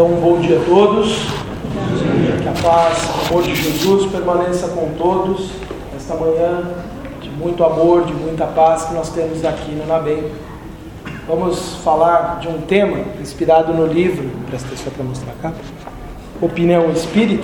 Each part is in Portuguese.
Então, um bom dia a todos. Que a paz, o amor de Jesus permaneça com todos nesta manhã de muito amor, de muita paz que nós temos aqui no Nabem. Vamos falar de um tema inspirado no livro, presta atenção para mostrar cá, Opinião Espírita,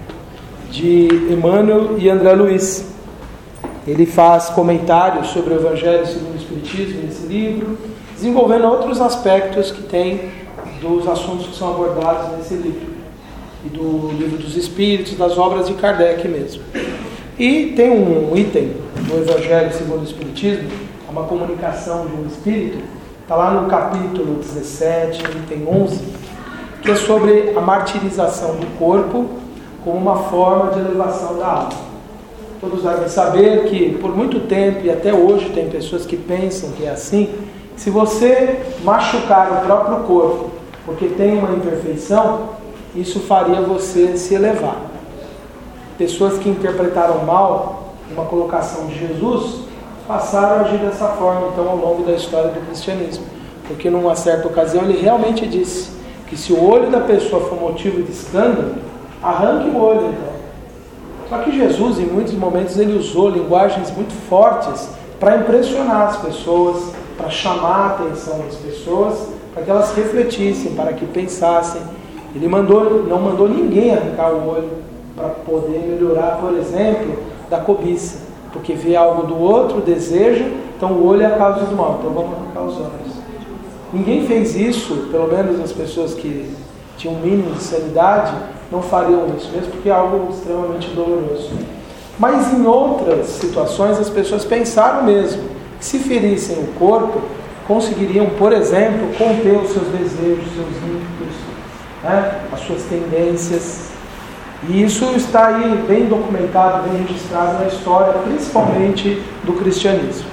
de Emmanuel e André Luiz. Ele faz comentários sobre o Evangelho segundo o Espiritismo nesse livro, desenvolvendo outros aspectos que tem dos assuntos que são abordados nesse livro, e do Livro dos Espíritos, das obras de Kardec mesmo. E tem um item do Evangelho segundo o Espiritismo, uma comunicação de um espírito, está lá no capítulo 17, item 11, que é sobre a martirização do corpo como uma forma de elevação da alma. Todos devem saber que por muito tempo, e até hoje tem pessoas que pensam que é assim, se você machucar o próprio corpo porque tem uma imperfeição, isso faria você se elevar. Pessoas que interpretaram mal uma colocação de Jesus passaram a agir dessa forma, então, ao longo da história do cristianismo. Porque numa certa ocasião ele realmente disse que se o olho da pessoa for motivo de escândalo, arranque o olho, então. Só que Jesus, em muitos momentos, ele usou linguagens muito fortes para impressionar as pessoas, para chamar a atenção das pessoas, para que elas refletissem, para que pensassem. Ele não mandou ninguém arrancar o olho para poder melhorar, por exemplo, da cobiça. Porque vê algo do outro, deseja, então o olho é a causa do mal, então vamos arrancar os olhos. Ninguém fez isso, pelo menos as pessoas que tinham um mínimo de sanidade, não fariam isso, mesmo porque é algo extremamente doloroso. Mas em outras situações as pessoas pensaram mesmo que se ferissem o corpo, conseguiriam, por exemplo, conter os seus desejos, seus ímpetos, as suas tendências. E isso está aí bem documentado, bem registrado na história, principalmente do cristianismo.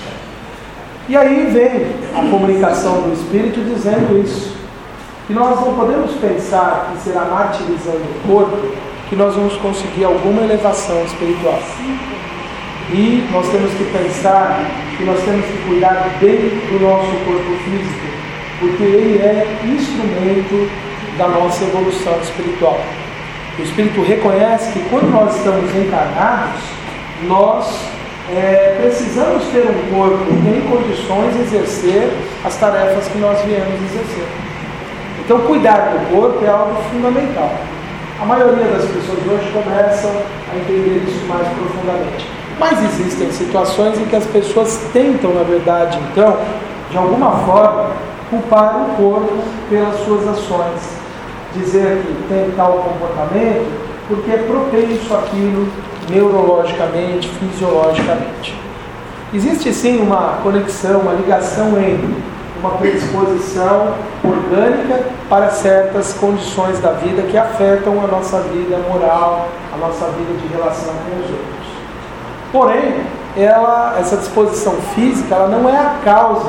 E aí vem a comunicação do Espírito dizendo isso, que nós não podemos pensar que será martirizando o corpo que nós vamos conseguir alguma elevação espiritual. E nós temos que pensar que nós temos que cuidar bem do nosso corpo físico, porque ele é instrumento da nossa evolução espiritual. O Espírito reconhece que quando nós estamos encarnados, nós precisamos ter um corpo em condições de exercer as tarefas que nós viemos exercer. Então, cuidar do corpo é algo fundamental. A maioria das pessoas hoje começam a entender isso mais profundamente. Mas existem situações em que as pessoas tentam, na verdade, então, de alguma forma, culpar o corpo pelas suas ações. Dizer que tem tal comportamento porque é propenso àquilo neurologicamente, fisiologicamente. Existe sim uma conexão, uma ligação entre uma predisposição orgânica para certas condições da vida que afetam a nossa vida moral, a nossa vida de relação com os outros. Porém, essa disposição física, ela não é a causa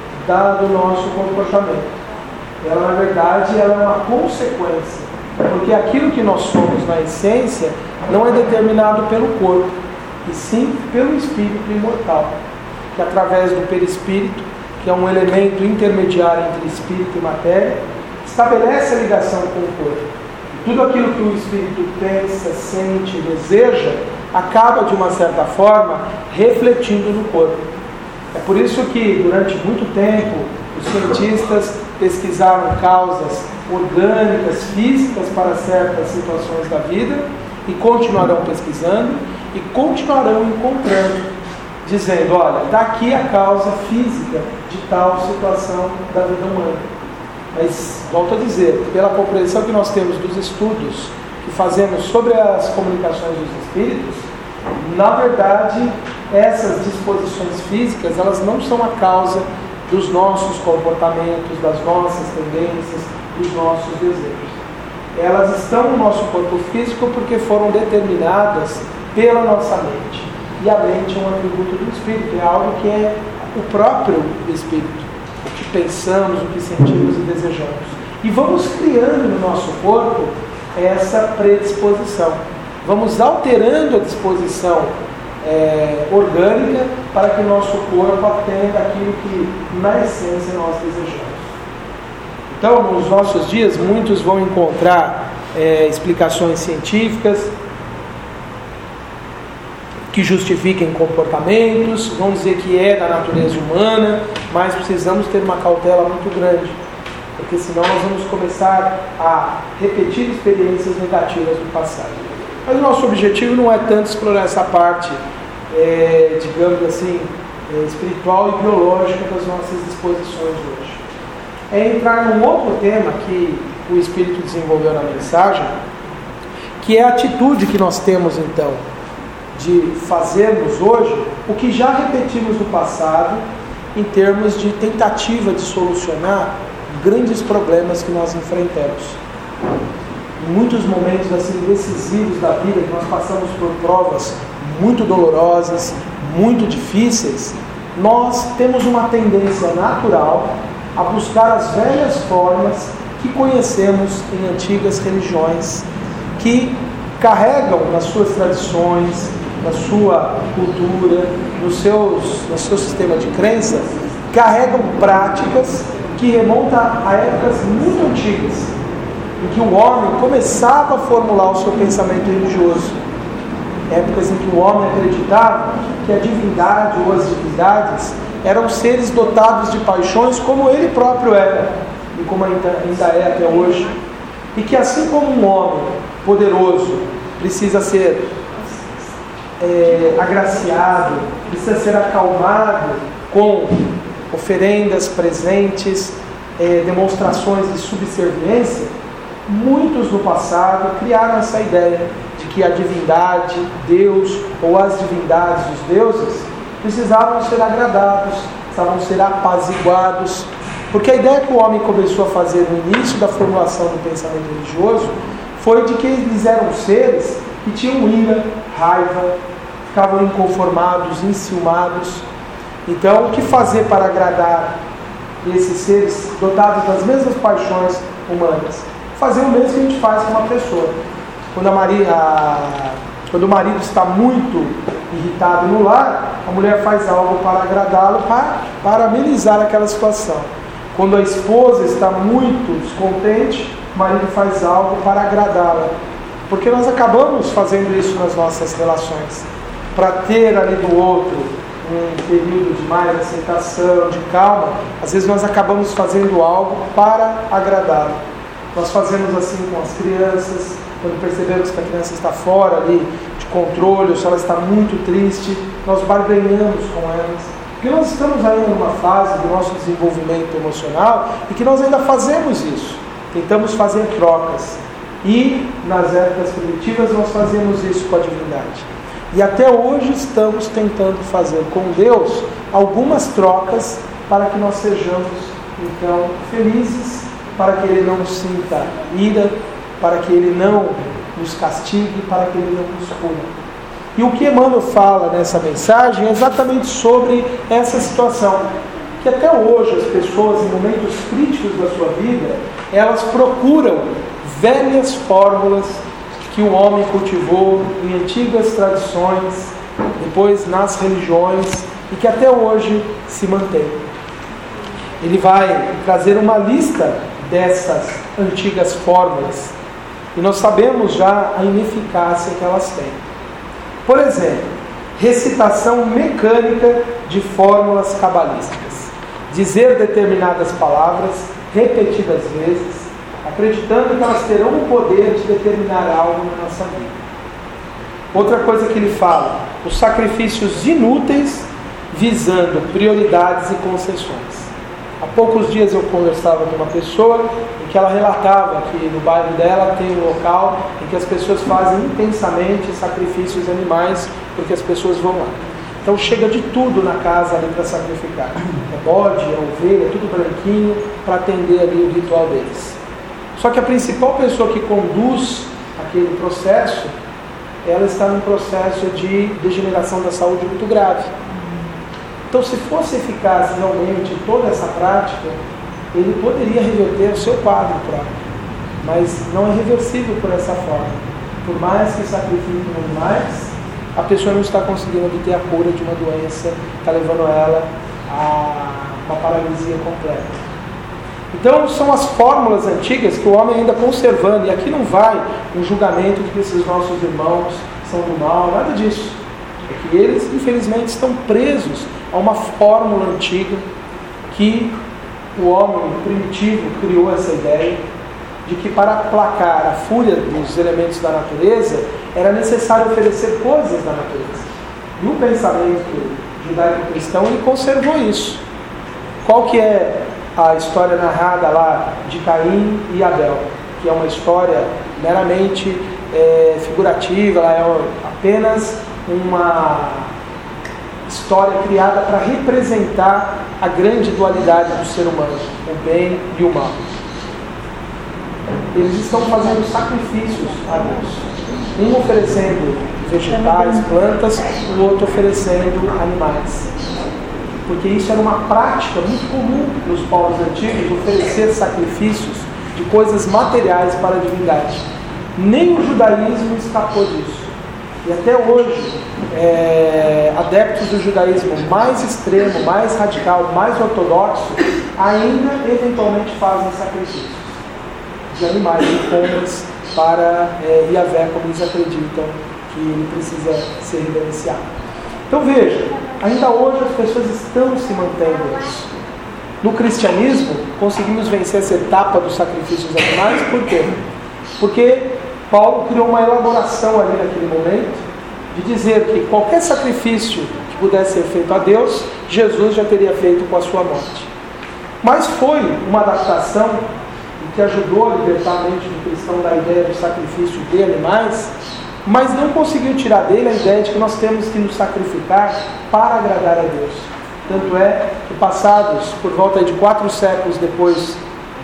do nosso comportamento. Ela, na verdade, ela é uma consequência. Porque aquilo que nós somos na essência não é determinado pelo corpo, e sim pelo espírito imortal, que através do perispírito, que é um elemento intermediário entre espírito e matéria, estabelece a ligação com o corpo. E tudo aquilo que o espírito pensa, sente, deseja, acaba, de uma certa forma, refletindo no corpo. É por isso que, durante muito tempo, os cientistas pesquisaram causas orgânicas, físicas para certas situações da vida e continuarão pesquisando e continuarão encontrando, dizendo, olha, está aqui a causa física de tal situação da vida humana. Mas, volto a dizer, pela compreensão que nós temos dos estudos que fazemos sobre as comunicações dos espíritos, na verdade, essas disposições físicas, elas não são a causa dos nossos comportamentos, das nossas tendências, dos nossos desejos. Elas estão no nosso corpo físico porque foram determinadas pela nossa mente. E a mente é um atributo do Espírito, é algo que é o próprio Espírito, o que pensamos, o que sentimos e desejamos. E vamos criando no nosso corpo essa predisposição. Vamos alterando a disposição orgânica para que o nosso corpo atenda aquilo que, na essência, nós desejamos. Então, nos nossos dias, muitos vão encontrar explicações científicas que justifiquem comportamentos, vão dizer que é da natureza humana, mas precisamos ter uma cautela muito grande, porque senão nós vamos começar a repetir experiências negativas do passado. Mas o nosso objetivo não é tanto explorar essa parte, digamos assim, espiritual e biológica das nossas disposições hoje. É entrar num outro tema que o Espírito desenvolveu na mensagem, que é a atitude que nós temos então de fazermos hoje o que já repetimos no passado em termos de tentativa de solucionar grandes problemas que nós enfrentamos. Em muitos momentos assim decisivos da vida, que nós passamos por provas muito dolorosas, muito difíceis, nós temos uma tendência natural a buscar as velhas formas que conhecemos em antigas religiões, que carregam nas suas tradições, na sua cultura, no seu sistema de crença, carregam práticas que remontam a épocas muito antigas, em que o homem começava a formular o seu pensamento religioso. Épocas em que o homem acreditava que a divindade ou as divindades eram seres dotados de paixões como ele próprio era, e como ainda é até hoje. E que assim como um homem poderoso precisa ser agraciado, precisa ser acalmado com oferendas, presentes, demonstrações de subserviência, muitos no passado criaram essa ideia de que a divindade, Deus ou as divindades, os deuses, precisavam ser agradados, precisavam ser apaziguados, porque a ideia que o homem começou a fazer no início da formulação do pensamento religioso foi de que eles eram seres que tinham ira, raiva, ficavam inconformados, enciumados. Então, o que fazer para agradar esses seres dotados das mesmas paixões humanas? Fazer o mesmo que a gente faz com uma pessoa. Quando o marido está muito irritado no lar, a mulher faz algo para agradá-lo, para amenizar aquela situação. Quando a esposa está muito descontente, o marido faz algo para agradá-la. Porque nós acabamos fazendo isso nas nossas relações. Para ter ali do outro um período de mais aceitação, de calma, às vezes nós acabamos fazendo algo para agradá-lo. Nós fazemos assim com as crianças, quando percebemos que a criança está fora ali de controle, ou se ela está muito triste, nós barganhamos com elas. Porque nós estamos ainda numa fase do nosso desenvolvimento emocional e que nós ainda fazemos isso. Tentamos fazer trocas. E nas épocas primitivas nós fazemos isso com a divindade. E até hoje estamos tentando fazer com Deus algumas trocas para que nós sejamos então felizes, para que Ele não sinta ira, para que Ele não nos castigue, para que Ele não nos puna. E o que Emmanuel fala nessa mensagem é exatamente sobre essa situação. Que até hoje as pessoas, em momentos críticos da sua vida, elas procuram velhas fórmulas que o homem cultivou em antigas tradições, depois nas religiões, e que até hoje se mantém. Ele vai trazer uma lista dessas antigas fórmulas, e nós sabemos já a ineficácia que elas têm. Por exemplo, recitação mecânica de fórmulas cabalísticas. Dizer determinadas palavras repetidas vezes, acreditando que elas terão o poder de determinar algo na nossa vida. Outra coisa que ele fala, os sacrifícios inúteis visando prioridades e concessões. Há poucos dias eu conversava com uma pessoa em que ela relatava que no bairro dela tem um local em que as pessoas fazem intensamente sacrifícios animais, porque as pessoas vão lá. Então chega de tudo na casa ali para sacrificar. É bode, é ovelha, é tudo branquinho para atender ali o ritual deles. Só que a principal pessoa que conduz aquele processo, ela está num processo de degeneração da saúde muito grave. Então, se fosse eficaz realmente toda essa prática, ele poderia reverter o seu quadro próprio. Mas não é reversível por essa forma. Por mais que sacrifiquem animais, a pessoa não está conseguindo obter a cura de uma doença que está levando ela a uma paralisia completa. Então são as fórmulas antigas que o homem ainda conservando, e aqui não vai um julgamento de que esses nossos irmãos são do mal, nada disso. É que eles, infelizmente, estão presos a uma fórmula antiga que o homem primitivo criou essa ideia de que para aplacar a fúria dos elementos da natureza era necessário oferecer coisas da natureza. E o pensamento judaico-cristão ele conservou isso. Qual que é a história narrada lá de Caim e Abel? Que é uma história meramente figurativa, ela é apenas uma história criada para representar a grande dualidade do ser humano, o bem e o mal. Eles estão fazendo sacrifícios a Deus, um oferecendo vegetais, plantas, o outro oferecendo animais, porque isso era uma prática muito comum nos povos antigos, oferecer sacrifícios de coisas materiais para a divindade. Nem o judaísmo escapou disso. E até hoje, adeptos do judaísmo mais extremo, mais radical, mais ortodoxo, ainda eventualmente fazem sacrifícios de animais, de pombas, para Yahvé, como eles acreditam que ele precisa ser reverenciado. Então veja, ainda hoje as pessoas estão se mantendo nisso. No cristianismo, conseguimos vencer essa etapa dos sacrifícios animais, por quê? Porque Paulo criou uma elaboração ali naquele momento, de dizer que qualquer sacrifício que pudesse ser feito a Deus, Jesus já teria feito com a sua morte. Mas foi uma adaptação que ajudou a libertar a mente do cristão da ideia do sacrifício de animais, mas não conseguiu tirar dele a ideia de que nós temos que nos sacrificar para agradar a Deus. Tanto é que passados por volta de 4 séculos depois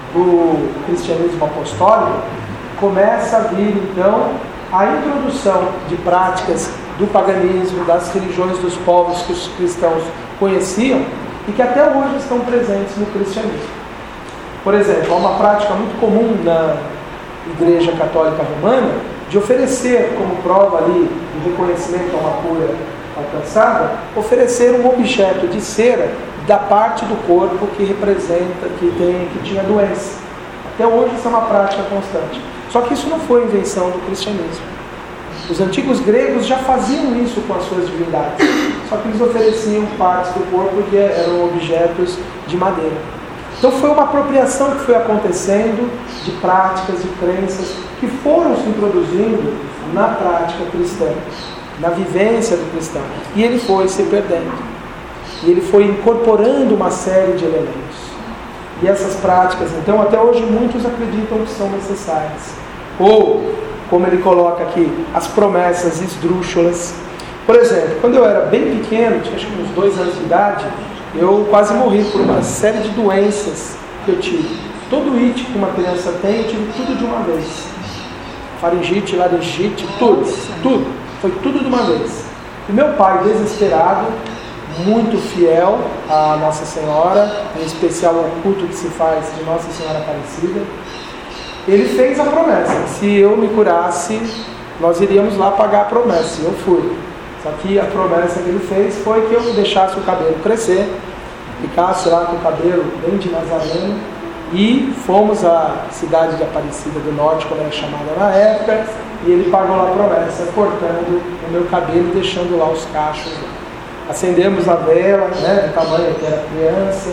do cristianismo apostólico, começa a vir então a introdução de práticas do paganismo, das religiões dos povos que os cristãos conheciam e que até hoje estão presentes no cristianismo. Por exemplo, há uma prática muito comum na Igreja Católica Romana de oferecer como prova ali do reconhecimento a uma cura alcançada, oferecer um objeto de cera da parte do corpo que representa, que tinha doença. Até hoje isso é uma prática constante. Só que isso não foi invenção do cristianismo. Os antigos gregos já faziam isso com as suas divindades, só que eles ofereciam partes do corpo que eram objetos de madeira. Então foi uma apropriação que foi acontecendo de práticas, de crenças que foram se introduzindo na prática cristã, na vivência do cristão. E ele foi se perdendo. E ele foi incorporando uma série de elementos. E essas práticas, então, até hoje muitos acreditam que são necessárias. Ou, como ele coloca aqui, as promessas esdrúxulas. Por exemplo, quando eu era bem pequeno, tinha acho que uns 2 anos de idade, eu quase morri por uma série de doenças que eu tive. Todo it que uma criança tem, eu tive tudo de uma vez. Faringite, laringite, tudo. Foi tudo de uma vez. E meu pai, desesperado, muito fiel a Nossa Senhora, em especial ao culto que se faz de Nossa Senhora Aparecida, ele fez a promessa. Se eu me curasse, nós iríamos lá pagar a promessa. E eu fui. Só que a promessa que ele fez foi que eu deixasse o cabelo crescer, ficasse lá com o cabelo bem de nazareno, e fomos à cidade de Aparecida do Norte, como era chamada na época, e ele pagou lá a promessa, cortando o meu cabelo e deixando lá os cachos. Acendemos a vela, do tamanho que era criança,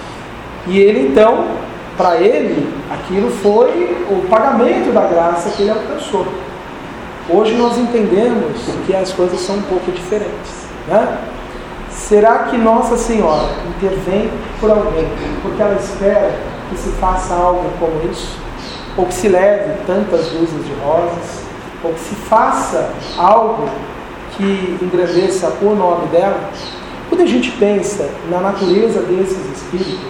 e ele então, para ele, aquilo foi o pagamento da graça que ele alcançou. Hoje nós entendemos que as coisas são um pouco diferentes, né? Será que Nossa Senhora intervém por alguém porque ela espera que se faça algo como isso? Ou que se leve tantas luzes de rosas? Ou que se faça algo que engrandeça o nome dela? Quando a gente pensa na natureza desses espíritos,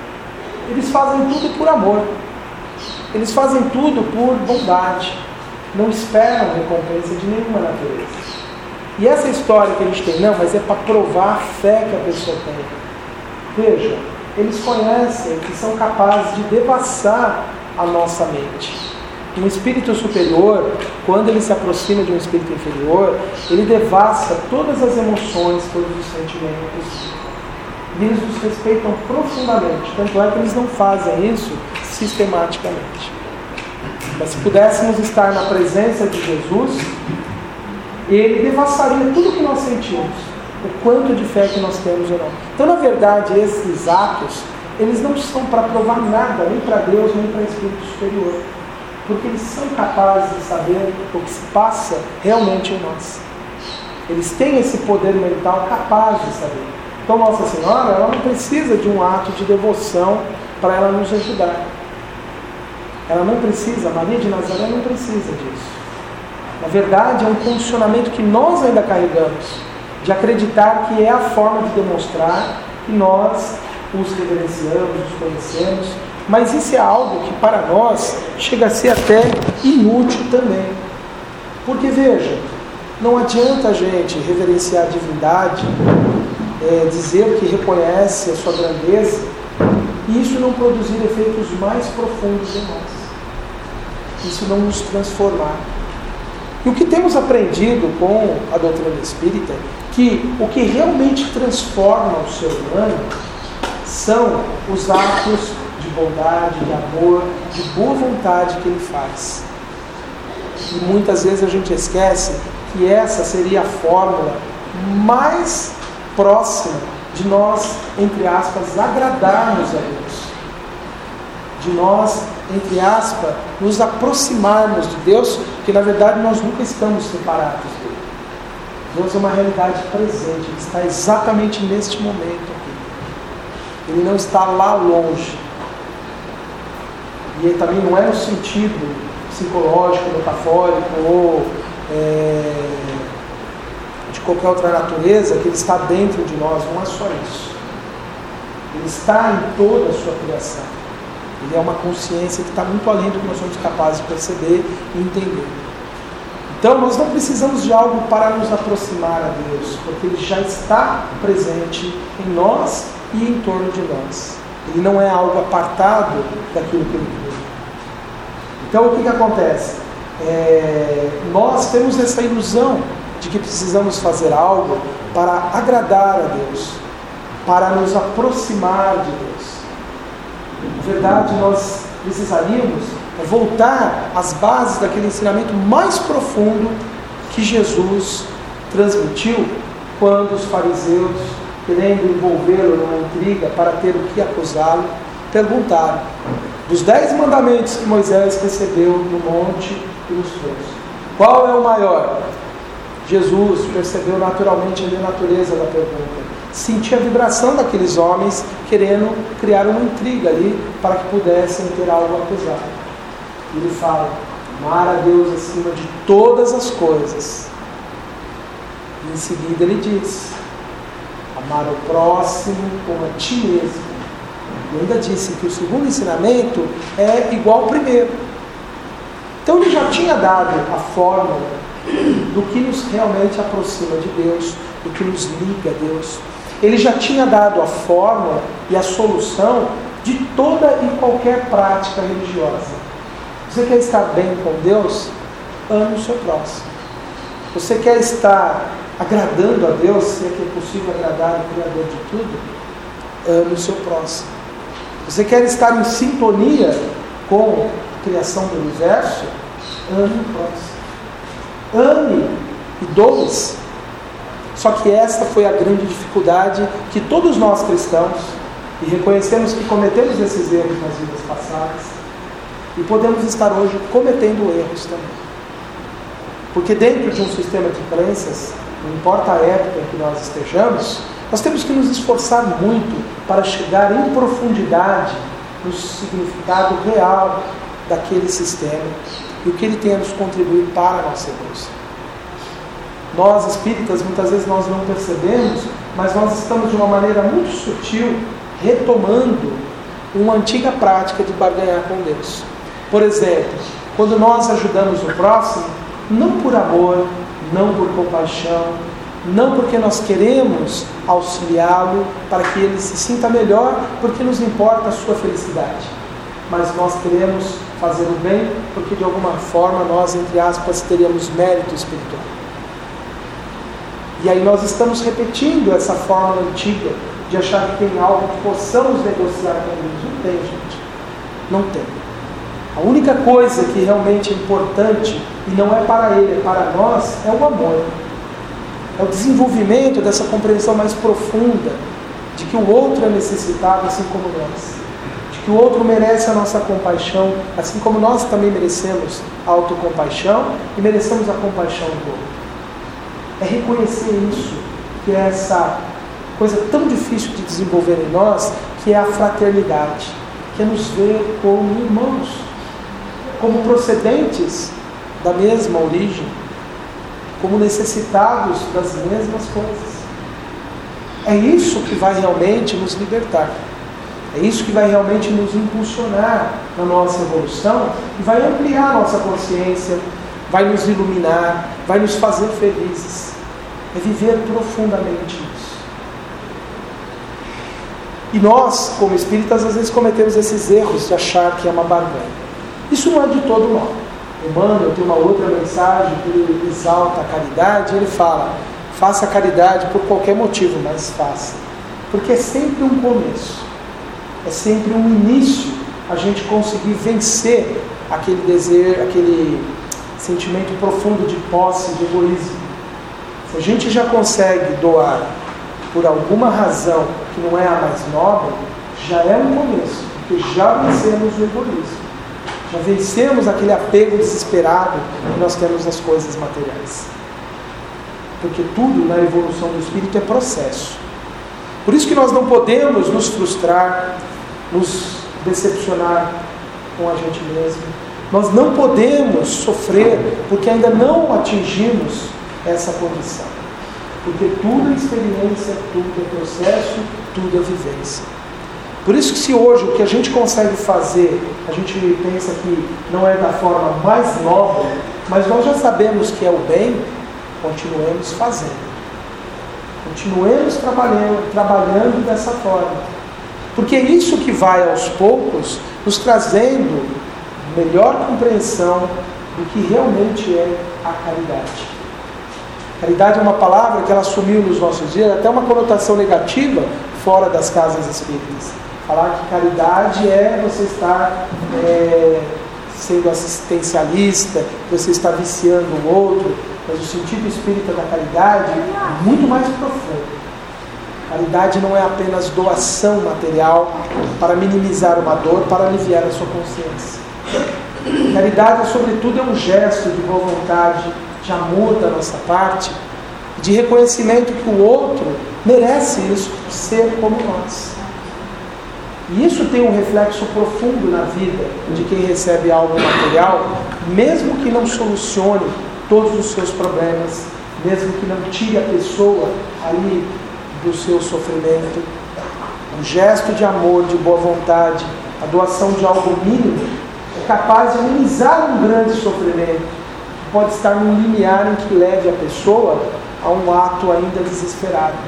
eles fazem tudo por amor. Eles fazem tudo por bondade. Não esperam recompensa de nenhuma natureza. E essa história que a gente tem, não, mas é para provar a fé que a pessoa tem. Veja, eles conhecem que são capazes de devassar a nossa mente. Um espírito superior, quando ele se aproxima de um espírito inferior, ele devassa todas as emoções, todos os sentimentos. E eles nos respeitam profundamente. Tanto é que eles não fazem isso sistematicamente. Mas se pudéssemos estar na presença de Jesus, ele devassaria tudo que nós sentimos, o quanto de fé que nós temos ou não. Então, na verdade, esses atos, eles não são para provar nada, nem para Deus, nem para o Espírito Superior. Porque eles são capazes de saber o que se passa realmente em nós. Eles têm esse poder mental capaz de saber. Então, Nossa Senhora, ela não precisa de um ato de devoção para ela nos ajudar. Ela não precisa, Maria de Nazaré não precisa disso. Na verdade, é um condicionamento que nós ainda carregamos, de acreditar que é a forma de demonstrar que nós os reverenciamos, os conhecemos, mas isso é algo que para nós chega a ser até inútil também. Porque veja, não adianta a gente reverenciar a divindade, dizer que reconhece a sua grandeza, e isso não produzir efeitos mais profundos em nós. Isso não nos transformar. E o que temos aprendido com a doutrina espírita, que o que realmente transforma o ser humano são os atos de bondade, de amor, de boa vontade que ele faz. E muitas vezes a gente esquece que essa seria a fórmula mais próxima de nós, entre aspas, agradarmos a Deus. De nós, entre aspas, nos aproximarmos de Deus, porque na verdade nós nunca estamos separados dele. Deus é uma realidade presente, Ele está exatamente neste momento aqui. Ele não está lá longe. E ele também não é no sentido psicológico, metafórico ou de qualquer outra natureza, que Ele está dentro de nós, não é só isso. Ele está em toda a sua criação. Ele é uma consciência que está muito além do que nós somos capazes de perceber e entender. Então, nós não precisamos de algo para nos aproximar a Deus, porque Ele já está presente em nós e em torno de nós. Ele não é algo apartado daquilo que Ele criou. Então, o que acontece? Nós temos essa ilusão de que precisamos fazer algo para agradar a Deus, para nos aproximar de Deus. Na verdade, nós precisaríamos voltar às bases daquele ensinamento mais profundo que Jesus transmitiu quando os fariseus, querendo envolvê-lo numa intriga para ter o que acusá-lo, perguntaram: dos 10 mandamentos que Moisés recebeu no monte e nos trouxe, qual é o maior? Jesus percebeu naturalmente ali a natureza da pergunta, sentia a vibração daqueles homens querendo criar uma intriga ali para que pudessem ter algo a acusar. E ele fala: amar a Deus acima de todas as coisas. E em seguida ele diz: amar o próximo como a ti mesmo. E ainda disse que o segundo ensinamento é igual ao primeiro. Então ele já tinha dado a fórmula do que nos realmente aproxima de Deus, do que nos liga a Deus. Ele já tinha dado a fórmula e a solução de toda e qualquer prática religiosa. Você quer estar bem com Deus? Ame o seu próximo. Você quer estar agradando a Deus, se é que é possível agradar o Criador de tudo? Ame o seu próximo. Você quer estar em sintonia com a criação do universo? Ame o próximo. Ame e doe-se. Só que esta foi a grande dificuldade que todos nós cristãos, e reconhecemos que cometemos esses erros nas vidas passadas, e podemos estar hoje cometendo erros também. Porque dentro de um sistema de crenças, não importa a época em que nós estejamos, nós temos que nos esforçar muito para chegar em profundidade no significado real daquele sistema e o que ele tem a nos contribuir para a nossa evolução. Nós espíritas, muitas vezes nós não percebemos, mas nós estamos de uma maneira muito sutil retomando uma antiga prática de barganhar com Deus. Por exemplo, quando nós ajudamos o próximo, não por amor, não por compaixão, não porque nós queremos auxiliá-lo para que ele se sinta melhor, porque nos importa a sua felicidade, mas nós queremos fazer o bem porque de alguma forma nós, entre aspas, teríamos mérito espiritual. E aí nós estamos repetindo essa fórmula antiga de achar que tem algo que possamos negociar com Deus. Não tem, gente. Não tem. A única coisa que realmente é importante, e não é para Ele, é para nós, é o amor. É o desenvolvimento dessa compreensão mais profunda de que o outro é necessitado assim como nós. De que o outro merece a nossa compaixão, assim como nós também merecemos a autocompaixão e merecemos a compaixão do outro. É reconhecer isso, que é essa coisa tão difícil de desenvolver em nós, que é a fraternidade, que é nos ver como irmãos, como procedentes da mesma origem, como necessitados das mesmas coisas. É isso que vai realmente nos libertar. É isso que vai realmente nos impulsionar na nossa evolução e vai ampliar a nossa consciência, vai nos iluminar, vai nos fazer felizes. É viver profundamente isso. E nós, como espíritas, às vezes cometemos esses erros de achar que é uma barganha. Isso não é de todo mal. Emmanuel tem uma outra mensagem que ele exalta a caridade, ele fala: faça a caridade por qualquer motivo, mas faça. Porque é sempre um começo, é sempre um início a gente conseguir vencer aquele desejo, aquele sentimento profundo de posse, de egoísmo. Se a gente já consegue doar por alguma razão que não é a mais nobre, já é um começo, porque já vencemos o egoísmo. Já vencemos aquele apego desesperado que nós temos nas coisas materiais. Porque tudo na evolução do espírito é processo. Por isso que nós não podemos nos frustrar, nos decepcionar com a gente mesmo. Nós não podemos sofrer porque ainda não atingimos essa condição. Porque tudo é experiência, tudo é processo, tudo é vivência. Por isso que se hoje o que a gente consegue fazer, a gente pensa que não é da forma mais nobre, mas nós já sabemos que é o bem, continuemos fazendo. Continuemos trabalhando dessa forma. Porque é isso que vai aos poucos nos trazendo melhor compreensão do que realmente é a caridade. Caridade é uma palavra que ela assumiu nos nossos dias até uma conotação negativa fora das casas espíritas. Falar que caridade é você estar sendo assistencialista, você estar viciando o outro, mas o sentido espírita da caridade é muito mais profundo. Caridade não é apenas doação material para minimizar uma dor, para aliviar a sua consciência. Caridade, sobretudo, é um gesto de boa vontade, de amor da nossa parte, de reconhecimento que o outro merece isso, ser como nós. E isso tem um reflexo profundo na vida de quem recebe algo material, mesmo que não solucione todos os seus problemas, mesmo que não tire a pessoa ali do seu sofrimento. Um gesto de amor, de boa vontade, a doação de algo mínimo, é capaz de amenizar um grande sofrimento, que pode estar num limiar em que leve a pessoa a um ato ainda desesperado.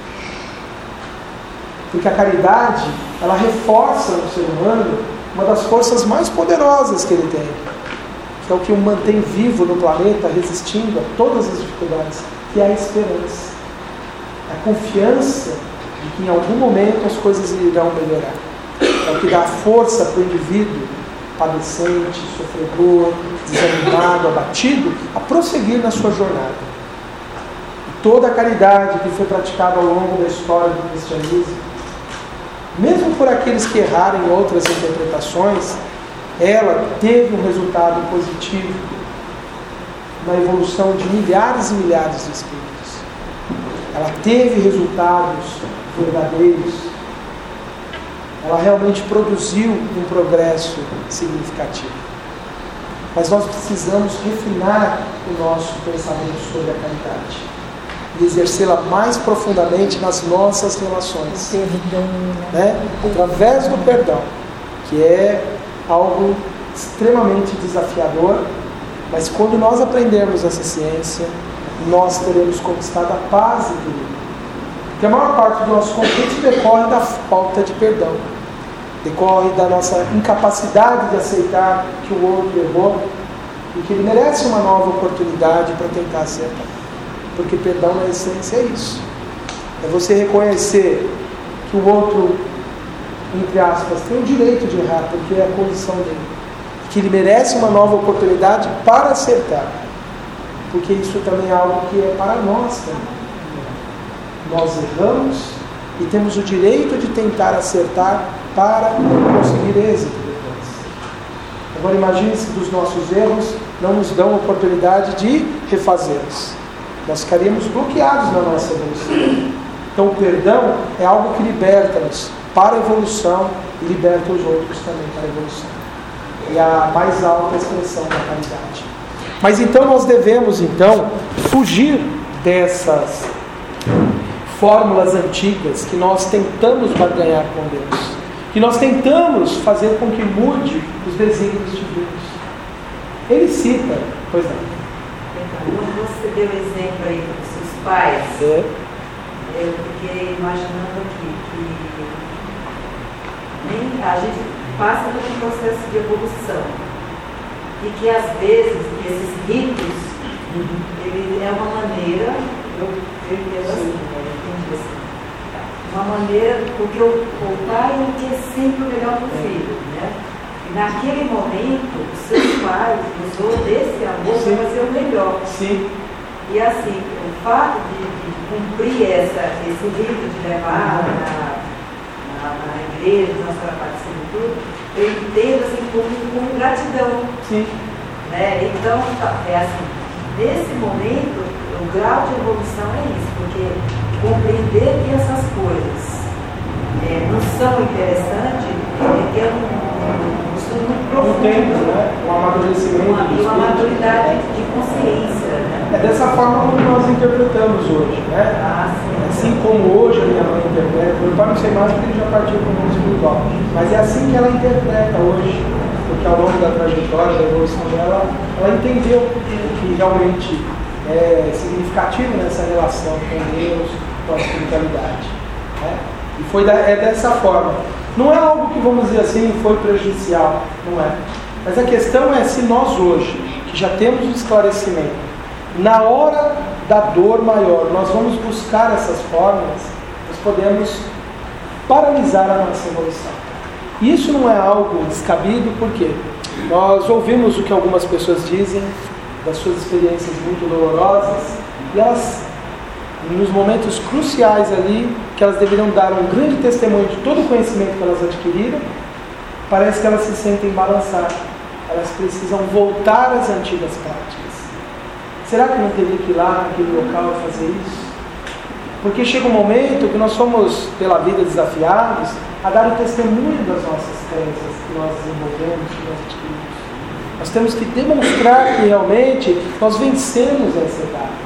Porque a caridade, ela reforça no ser humano uma das forças mais poderosas que ele tem, que é o que o mantém vivo no planeta, resistindo a todas as dificuldades, que é a esperança. A confiança de que em algum momento as coisas irão melhorar. É o que dá força para o indivíduo padecente, sofredor, desanimado, abatido, a prosseguir na sua jornada. E toda a caridade que foi praticada ao longo da história do cristianismo, mesmo por aqueles que erraram em outras interpretações, ela teve um resultado positivo na evolução de milhares e milhares de espíritos. Ela teve resultados verdadeiros. Ela realmente produziu um progresso significativo. Mas nós precisamos refinar o nosso pensamento sobre a caridade e exercê-la mais profundamente nas nossas relações. Através do perdão, que é algo extremamente desafiador, mas quando nós aprendermos essa ciência, nós teremos conquistado a paz interior. Porque a maior parte do nosso conflito decorre da falta de perdão, decorre da nossa incapacidade de aceitar que o outro errou e que ele merece uma nova oportunidade para tentar acertar. Porque perdão na essência é isso. É você reconhecer que o outro, entre aspas, tem o direito de errar, porque é a condição dele. Que ele merece uma nova oportunidade para acertar. Porque isso também é algo que é para nós também. Nós erramos e temos o direito de tentar acertar para conseguir êxito depois. Agora imagine se dos nossos erros não nos dão a oportunidade de refazê-los. Nós ficaríamos bloqueados na nossa evolução. Então o perdão é algo que liberta-nos para a evolução e liberta os outros também para a evolução. E a mais alta expressão da caridade. Mas então nós devemos fugir dessas fórmulas antigas que nós tentamos barganhar com Deus, que nós tentamos fazer com que mude os desígnios divinos. Ele cita, pois não. Então, quando você deu exemplo aí dos seus pais, eu fiquei imaginando aqui que a gente passa por um processo de evolução e que às vezes esses ritos, ele é uma maneira, eu entendo assim, uma maneira, porque o pai quer sempre o melhor para o filho, né? E naquele momento, os seus pais usou desse amor para fazer o melhor. Sim. E assim, o fato de cumprir esse rito de levar na igreja, Nossa Senhora Aparecida e tudo, eu entendo assim como gratidão. Sim. Né? Então, é assim, nesse momento, o grau de evolução é isso, porque compreender que essas coisas não são interessantes, é um estudo muito profundo. Um amadurecimento. E uma maturidade de consciência. Né? É dessa forma como nós interpretamos hoje. Né? Assim como hoje a minha mãe interpreta, meu pai não sei mais porque ele já partiu para o mundo espiritual, mas é assim que ela interpreta hoje, porque ao longo da trajetória, da evolução dela, ela entendeu o que realmente é significativo nessa relação com Deus, com a espiritualidade. Né? E é dessa forma. Não é algo que, vamos dizer assim, foi prejudicial, não é. Mas a questão é se nós hoje, que já temos o esclarecimento, na hora da dor maior, nós vamos buscar essas fórmulas, nós podemos paralisar a nossa evolução. Isso não é algo descabido, porque nós ouvimos o que algumas pessoas dizem, das suas experiências muito dolorosas, e elas, nos momentos cruciais ali, que elas deveriam dar um grande testemunho de todo o conhecimento que elas adquiriram, parece que elas se sentem balançar, elas precisam voltar às antigas práticas. Será que não teria que ir lá naquele local fazer isso? Porque chega um momento que nós somos, pela vida, desafiados a dar o testemunho das nossas crenças que nós desenvolvemos, que nós adquirimos. Nós temos que demonstrar que realmente nós vencemos essa etapa.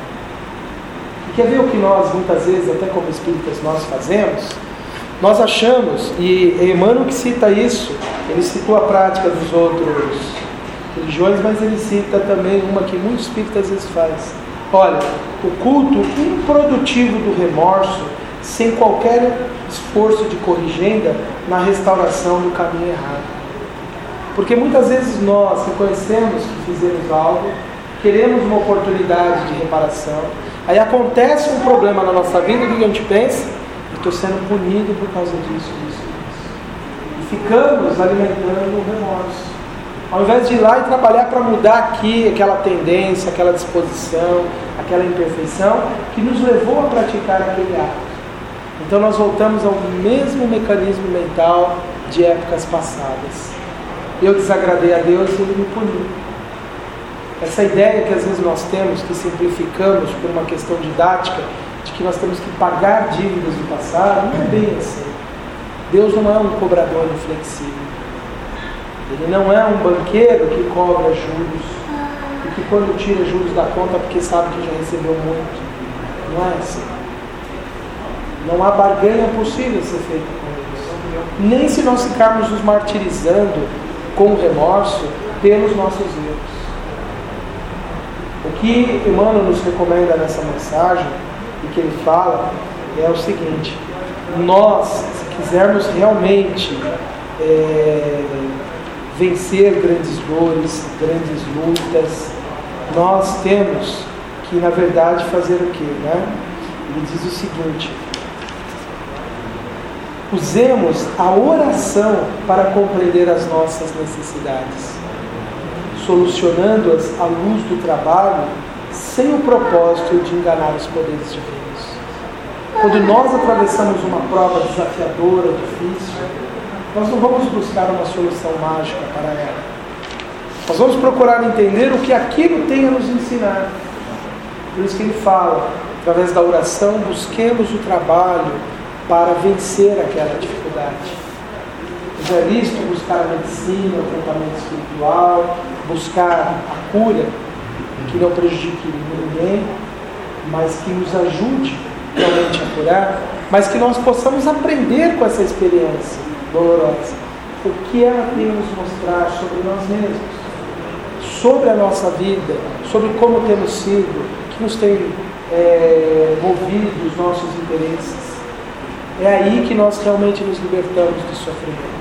E quer ver o que nós, muitas vezes, até como espíritas, nós fazemos? Nós achamos, e Emmanuel que cita isso, ele citou a prática dos outros religiões, mas ele cita também uma que muitos espíritas às vezes faz. Olha, o culto improdutivo do remorso, sem qualquer esforço de corrigenda na restauração do caminho errado. Porque muitas vezes nós reconhecemos que fizemos algo, queremos uma oportunidade de reparação, aí acontece um problema na nossa vida, o que a gente pensa? Eu estou sendo punido por causa disso. E ficamos alimentando o remorso. Ao invés de ir lá e trabalhar para mudar aqui aquela tendência, aquela disposição, aquela imperfeição que nos levou a praticar aquele ato. Então nós voltamos ao mesmo mecanismo mental de épocas passadas. Eu desagradei a Deus e Ele me puniu. Essa ideia que às vezes nós temos, que simplificamos por uma questão didática, de que nós temos que pagar dívidas do passado, não é bem assim. Deus não é um cobrador inflexível. Ele não é um banqueiro que cobra juros e que quando tira juros da conta porque sabe que já recebeu muito. Não é assim. Não há barganha possível ser feita com Deus. Nem se nós ficarmos nos martirizando com remorso pelos nossos erros. O que Emmanuel nos recomenda nessa mensagem, e que ele fala, é o seguinte: nós, se quisermos realmente vencer grandes dores, grandes lutas, nós temos que, na verdade, fazer o quê? Né? Ele diz o seguinte: Usemos a oração para compreender as nossas necessidades, solucionando-as à luz do trabalho, sem o propósito de enganar os poderes divinos. Quando nós atravessamos uma prova desafiadora, difícil, nós não vamos buscar uma solução mágica para ela. Nós vamos procurar entender o que aquilo tem a nos ensinar. Por isso que ele fala, através da oração, busquemos o trabalho para vencer aquela dificuldade. Já é lícito buscar a medicina, o tratamento espiritual, buscar a cura, que não prejudique ninguém, mas que nos ajude realmente a curar, mas que nós possamos aprender com essa experiência dolorosa. O que ela tem a nos mostrar sobre nós mesmos, sobre a nossa vida, sobre como temos sido, o que nos tem movido os nossos interesses. É aí que nós realmente nos libertamos do sofrimento.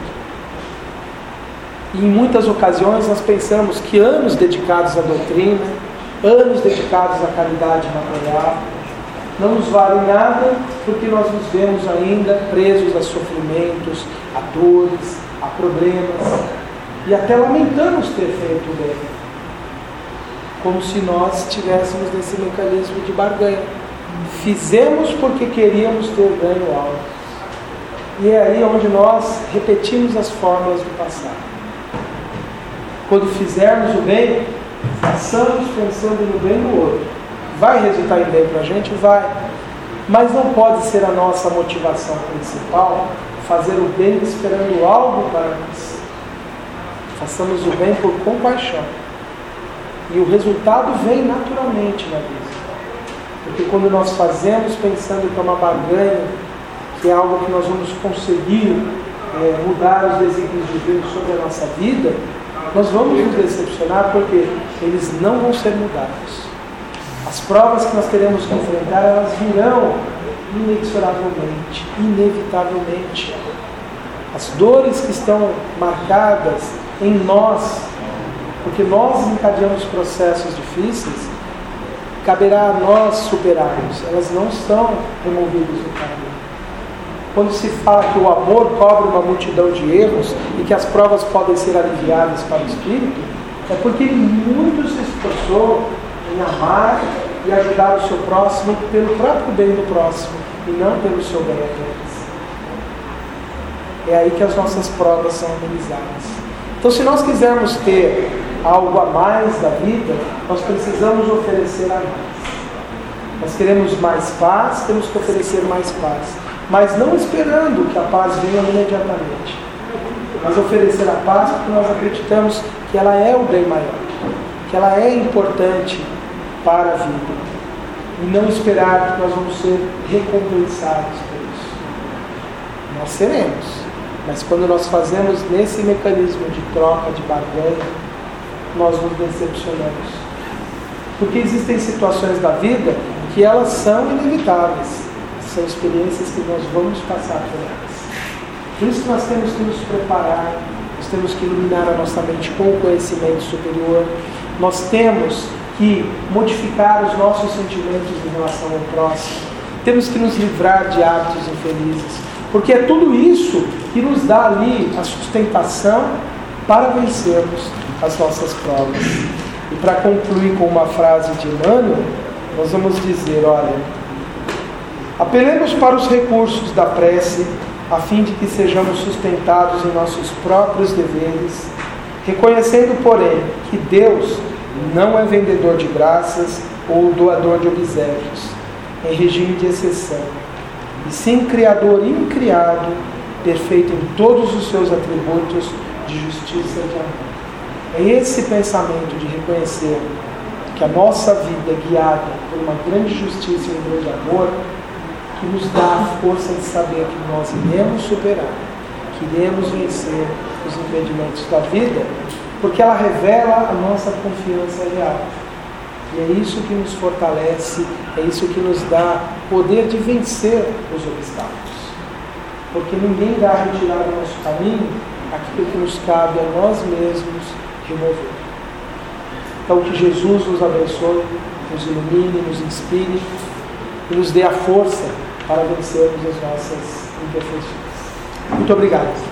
E em muitas ocasiões nós pensamos que anos dedicados à doutrina, anos dedicados à caridade material, não nos valem nada porque nós nos vemos ainda presos a sofrimentos, a dores, a problemas, e até lamentamos ter feito o bem, como se nós estivéssemos nesse mecanismo de barganha. Fizemos porque queríamos ter ganho algo. E é aí onde nós repetimos as fórmulas do passado. Quando fizermos o bem, façamos pensando no bem do outro. Vai resultar em bem para a gente? Vai. Mas não pode ser a nossa motivação principal fazer o bem esperando algo para nós. Façamos o bem por compaixão. E o resultado vem naturalmente na vida. Porque quando nós fazemos pensando que é uma barganha, que é algo que nós vamos conseguir mudar os desígnios de Deus sobre a nossa vida, nós vamos nos decepcionar porque eles não vão ser mudados. As provas que nós teremos que enfrentar, elas virão inexoravelmente, inevitavelmente. As dores que estão marcadas em nós, porque nós encadeamos processos difíceis, caberá a nós superarmos. Elas não estão removidas do caminho. Quando se fala que o amor cobre uma multidão de erros e que as provas podem ser aliviadas para o espírito, é porque ele muito se esforçou em amar e ajudar o seu próximo pelo próprio bem do próximo e não pelo seu bem apenas. É aí que as nossas provas são amenizadas. Então, se nós quisermos ter algo a mais da vida, nós precisamos oferecer a mais. Nós queremos mais paz, temos que oferecer mais paz. Mas não esperando que a paz venha imediatamente. Mas oferecer a paz porque nós acreditamos que ela é o bem maior, que ela é importante para a vida. E não esperar que nós vamos ser recompensados por isso. Nós seremos. Mas quando nós fazemos nesse mecanismo de troca, de barganha, nós nos decepcionamos. Porque existem situações da vida que elas são inevitáveis. São experiências que nós vamos passar por elas. Por isso que nós temos que nos preparar, nós temos que iluminar a nossa mente com o conhecimento superior, nós temos que modificar os nossos sentimentos em relação ao próximo, temos que nos livrar de hábitos infelizes, porque é tudo isso que nos dá ali a sustentação para vencermos as nossas provas. E para concluir com uma frase de Emmanuel, nós vamos dizer, olha, apelemos para os recursos da prece, a fim de que sejamos sustentados em nossos próprios deveres, reconhecendo, porém, que Deus não é vendedor de graças ou doador de obséquios, em regime de exceção, e sim Criador incriado, perfeito em todos os seus atributos de justiça e de amor. É esse pensamento de reconhecer que a nossa vida é guiada por uma grande justiça e um grande amor, que nos dá a força de saber que nós iremos superar, que iremos vencer os impedimentos da vida, porque ela revela a nossa confiança real. E é isso que nos fortalece, é isso que nos dá poder de vencer os obstáculos. Porque ninguém dá retirar do nosso caminho aquilo que nos cabe a nós mesmos remover. Então que Jesus nos abençoe, nos ilumine, nos inspire e nos dê a força para vencermos as nossas imperfeições. Muito obrigado.